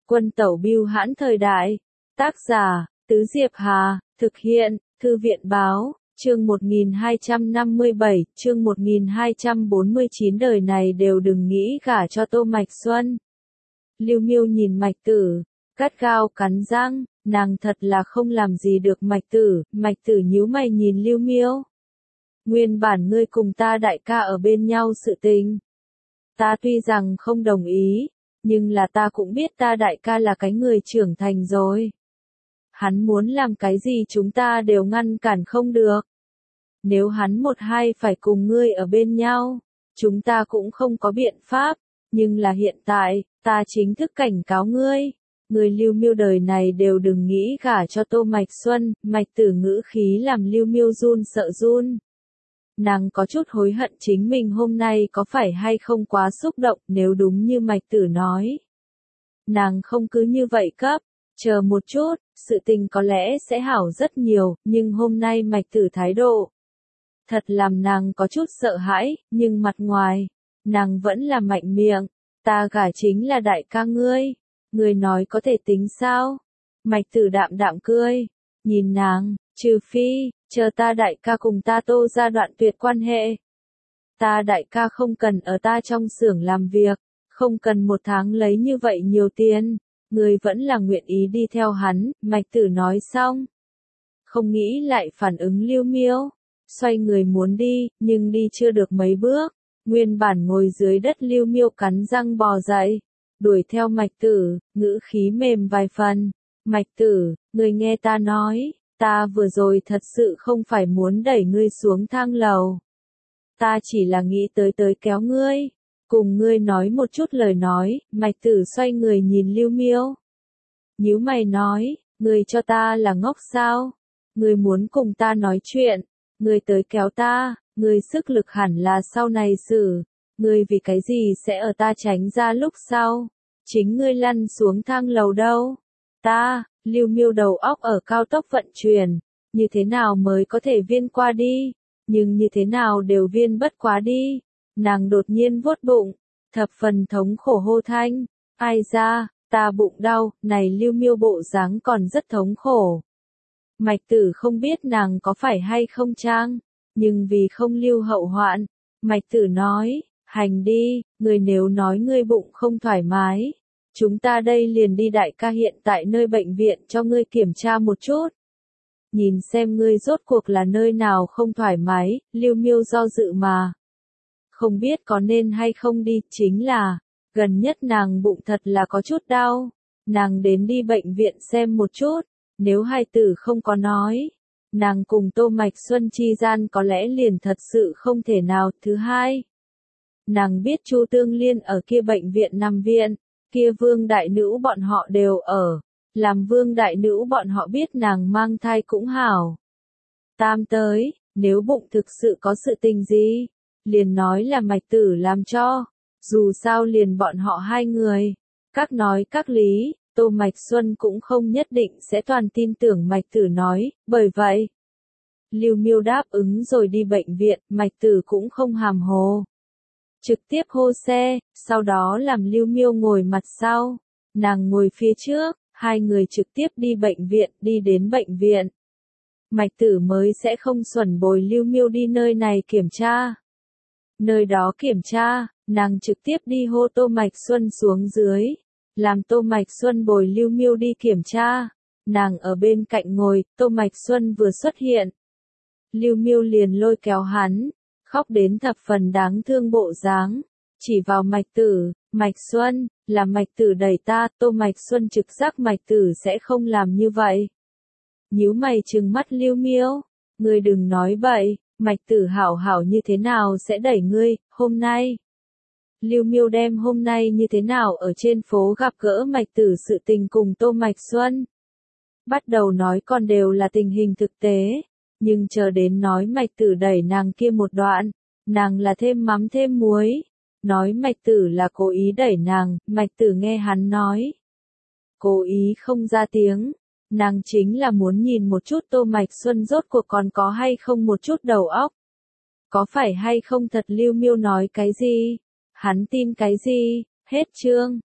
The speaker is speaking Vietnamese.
Quân tẩu bưu hãn thời đại. Tác giả, Tứ Diệp Hà, thực hiện, Thư viện báo, chương 1257, chương 1249 đời này đều đừng nghĩ gả cho Tô Mạch Xuân. Lưu Miêu nhìn Mạch Tử, gắt gao cắn răng, nàng thật là không làm gì được Mạch Tử nhíu mày nhìn Lưu Miêu. Nguyên bản ngươi cùng ta đại ca ở bên nhau sự tình. Ta tuy rằng không đồng ý, nhưng là ta cũng biết ta đại ca là cái người trưởng thành rồi. Hắn muốn làm cái gì chúng ta đều ngăn cản không được. Nếu hắn một hai phải cùng ngươi ở bên nhau, chúng ta cũng không có biện pháp, nhưng là hiện tại, ta chính thức cảnh cáo ngươi. Người Lưu Miêu đời này đều đừng nghĩ gả cho Tô Mạch Xuân, Mạch Tử ngữ khí làm Lưu Miêu run sợ run. Nàng có chút hối hận chính mình hôm nay có phải hay không quá xúc động nếu đúng như Mạch Tử nói. Nàng không cứ như vậy cấp, chờ một chút, sự tình có lẽ sẽ hảo rất nhiều, nhưng hôm nay Mạch Tử thái độ. Thật làm nàng có chút sợ hãi, nhưng mặt ngoài, nàng vẫn là mạnh miệng, ta gả chính là đại ca ngươi, ngươi nói có thể tính sao? Mạch Tử đạm đạm cười, nhìn nàng, trừ phi, chờ ta đại ca cùng ta Tô gia đoạn tuyệt quan hệ. Ta đại ca không cần ở ta trong xưởng làm việc, không cần một tháng lấy như vậy nhiều tiền, ngươi vẫn là nguyện ý đi theo hắn, Mạch Tử nói xong. Không nghĩ lại phản ứng Lưu Miêu, xoay người muốn đi, nhưng đi chưa được mấy bước, nguyên bản ngồi dưới đất Lưu Miêu cắn răng bò dậy, đuổi theo Mạch Tử, ngữ khí mềm vài phần. Mạch Tử, ngươi nghe ta nói, ta vừa rồi thật sự không phải muốn đẩy ngươi xuống thang lầu. Ta chỉ là nghĩ tới kéo ngươi, cùng ngươi nói một chút lời nói, Mạch Tử xoay người nhìn Lưu Miêu. Nhíu mày nói, ngươi cho ta là ngốc sao? Ngươi muốn cùng ta nói chuyện, ngươi tới kéo ta, ngươi sức lực hẳn là sau này xử, ngươi vì cái gì sẽ ở ta tránh ra lúc sau? Chính ngươi lăn xuống thang lầu đâu? Ta, Lưu Miêu đầu óc ở cao tốc vận chuyển, như thế nào mới có thể viên qua đi, nhưng như thế nào đều viên bất quá đi. Nàng đột nhiên vuốt bụng, thập phần thống khổ hô thanh, ai ra, ta bụng đau, này Lưu Miêu bộ dáng còn rất thống khổ. Mạch Tử không biết nàng có phải hay không trang, nhưng vì không lưu hậu hoạn, Mạch Tử nói, hành đi, người nếu nói ngươi bụng không thoải mái. Chúng ta đây liền đi đại ca hiện tại nơi bệnh viện cho ngươi kiểm tra một chút. Nhìn xem ngươi rốt cuộc là nơi nào không thoải mái, Lưu Miêu do dự mà. Không biết có nên hay không đi, chính là, gần nhất nàng bụng thật là có chút đau. Nàng đến đi bệnh viện xem một chút, nếu hai tử không có nói. Nàng cùng Tô Mạch Xuân chi gian có lẽ liền thật sự không thể nào. Thứ hai, nàng biết Chu Tương Liên ở kia bệnh viện nằm viện. Kia Vương đại nữ bọn họ đều ở, làm Vương đại nữ bọn họ biết nàng mang thai cũng hảo. Tam tới, nếu bụng thực sự có sự tình gì, liền nói là Mạch Tử làm cho, dù sao liền bọn họ hai người, các nói các lý, Tô Mạch Xuân cũng không nhất định sẽ toàn tin tưởng Mạch Tử nói, bởi vậy, Lưu Miêu đáp ứng rồi đi bệnh viện, Mạch Tử cũng không hàm hồ. Trực tiếp hô xe, sau đó làm Lưu Miêu ngồi mặt sau, nàng ngồi phía trước, hai người trực tiếp đi bệnh viện, đi đến bệnh viện. Mạch Tử mới sẽ không xuẩn bồi Lưu Miêu đi nơi này kiểm tra. Nơi đó kiểm tra, nàng trực tiếp đi hô Tô Mạch Xuân xuống dưới, làm Tô Mạch Xuân bồi Lưu Miêu đi kiểm tra. Nàng ở bên cạnh ngồi, Tô Mạch Xuân vừa xuất hiện. Lưu Miêu liền lôi kéo hắn, khóc đến thập phần đáng thương bộ dáng, chỉ vào Mạch Tử, Mạch Xuân, là Mạch Tử đẩy ta, Tô Mạch Xuân trực giác Mạch Tử sẽ không làm như vậy. Nhíu mày trừng mắt Lưu Miêu, ngươi đừng nói bậy, Mạch Tử hảo hảo như thế nào sẽ đẩy ngươi, hôm nay. Lưu Miêu đem hôm nay như thế nào ở trên phố gặp gỡ Mạch Tử sự tình cùng Tô Mạch Xuân. Bắt đầu nói còn đều là tình hình thực tế. Nhưng chờ đến nói Mạch Tử đẩy nàng kia một đoạn, nàng là thêm mắm thêm muối. Nói Mạch Tử là cố ý đẩy nàng, Mạch Tử nghe hắn nói. Cố ý không ra tiếng, nàng chính là muốn nhìn một chút Tô Mạch Xuân rốt cuộc còn có hay không một chút đầu óc. Có phải hay không thật Lưu Miêu nói cái gì? Hắn tin cái gì? Hết chương.